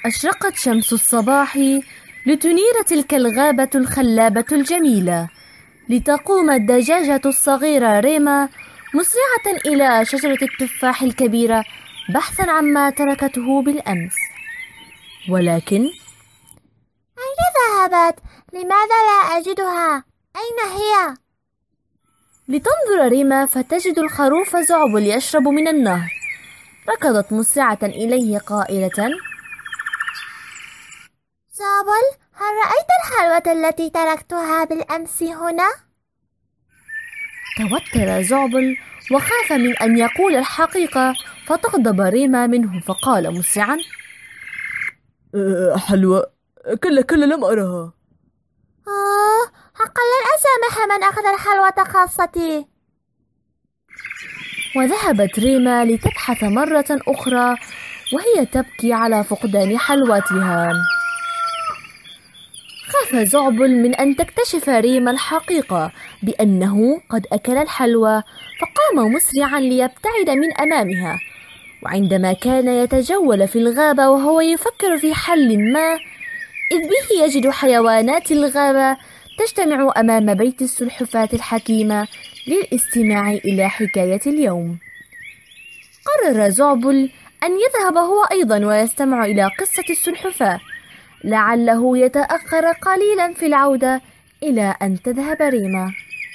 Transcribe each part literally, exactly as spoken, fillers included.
أشرقت شمس الصباح لتنير تلك الغابة الخلابة الجميلة، لتقوم الدجاجة الصغيرة ريما مسرعة إلى شجرة التفاح الكبيرة بحثا عما تركته بالأمس. ولكن أين ذهبت؟ لماذا لا أجدها؟ أين هي؟ لتنظر ريما فتجد الخروف زعبل يشرب من النهر. ركضت مسرعة إليه قائلة: زعبل، هل رأيت الحلوى التي تركتها بالأمس هنا؟ توتر زعبل وخاف من أن يقول الحقيقة، فتغضب ريما منه فقال مسرعا: أه حلوى؟ كلا كلا لم أرها. آه حقا لن أسامح من أخذ الحلوى خاصتي. وذهبت ريما لتبحث مرة أخرى وهي تبكي على فقدان حلوتها. خاف زعبل من أن تكتشف ريما الحقيقة بأنه قد أكل الحلوى، فقام مسرعا ليبتعد من أمامها. وعندما كان يتجول في الغابة وهو يفكر في حل ما، إذ به يجد حيوانات الغابة تجتمع أمام بيت السلحفاة الحكيمة للاستماع إلى حكاية اليوم. قرر زعبل أن يذهب هو أيضا ويستمع إلى قصة السلحفاة، لعله يتأخر قليلا في العودة إلى أن تذهب ريما.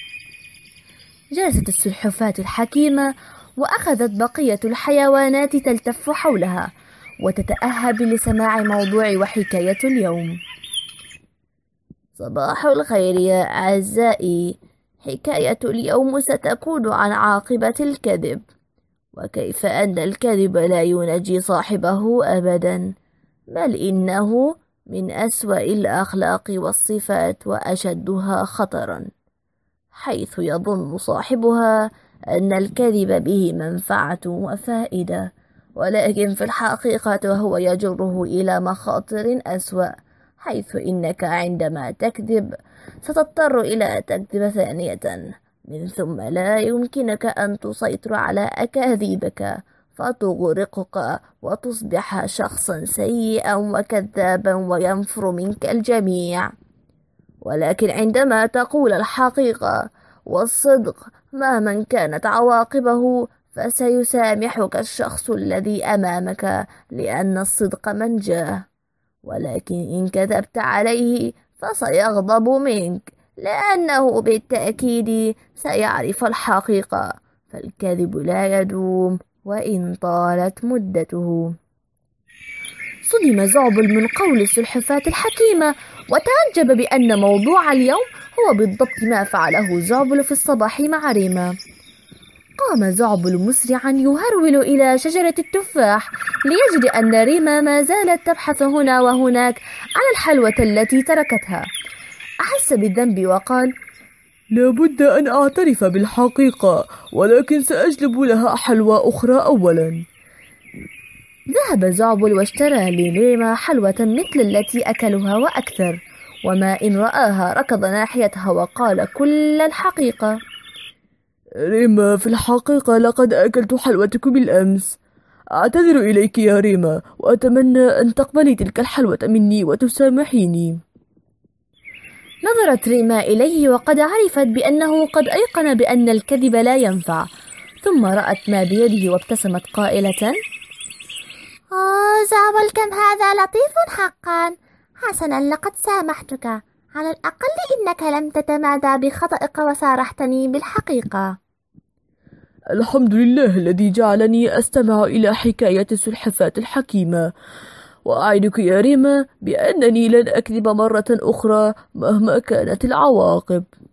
جلست السلحفاة الحكيمة وأخذت بقية الحيوانات تلتف حولها وتتأهب لسماع موضوع وحكاية اليوم. صباح الخير يا أعزائي، حكاية اليوم ستكون عن عاقبة الكذب، وكيف أن الكذب لا ينجي صاحبه أبدا، بل إنه من أسوأ الأخلاق والصفات وأشدها خطرا، حيث يظن صاحبها أن الكذب به منفعة وفائدة، ولكن في الحقيقة هو يجره إلى مخاطر أسوأ، حيث إنك عندما تكذب ستضطر إلى تكذب ثانية، من ثم لا يمكنك أن تسيطر على أكاذيبك فتغرقك وتصبح شخصا سيئا وكذابا وينفر منك الجميع. ولكن عندما تقول الحقيقة والصدق مهما كانت عواقبه، فسيسامحك الشخص الذي أمامك، لأن الصدق منجاه. ولكن إن كذبت عليه فسيغضب منك، لأنه بالتأكيد سيعرف الحقيقة، فالكذب لا يدوم وإن طالت مدته. صدم زعبل من قول السلحفاة الحكيمة وتعجب بأن موضوع اليوم هو بالضبط ما فعله زعبل في الصباح مع ريما. قام زعبل مسرعا يهرول إلى شجرة التفاح ليجد أن ريما ما زالت تبحث هنا وهناك عن الحلوى التي تركتها. أحس بالذنب وقال: لابد أن أعترف بالحقيقة، ولكن سأجلب لها حلوى أخرى أولا. ذهب زعبل واشترى لريما حلوة مثل التي أكلها وأكثر، وما إن رآها ركض ناحيتها وقال كل الحقيقة: ريما، في الحقيقة لقد أكلت حلوتك بالأمس. أعتذر إليك يا ريما، وأتمنى أن تقبلي تلك الحلوة مني وتسامحيني. نظرت ريما إليه وقد عرفت بأنه قد أيقن بأن الكذب لا ينفع، ثم رأت ما بيده وابتسمت قائلة: آه زعبل، كم هذا لطيف حقا. حسنا، لقد سامحتك، على الأقل إنك لم تتمادى بخطئك وصارحتني بالحقيقة. الحمد لله الذي جعلني أستمع إلى حكاية السلحفاة الحكيمة، وأعدك يا ريما بأنني لن أكذب مرة أخرى مهما كانت العواقب.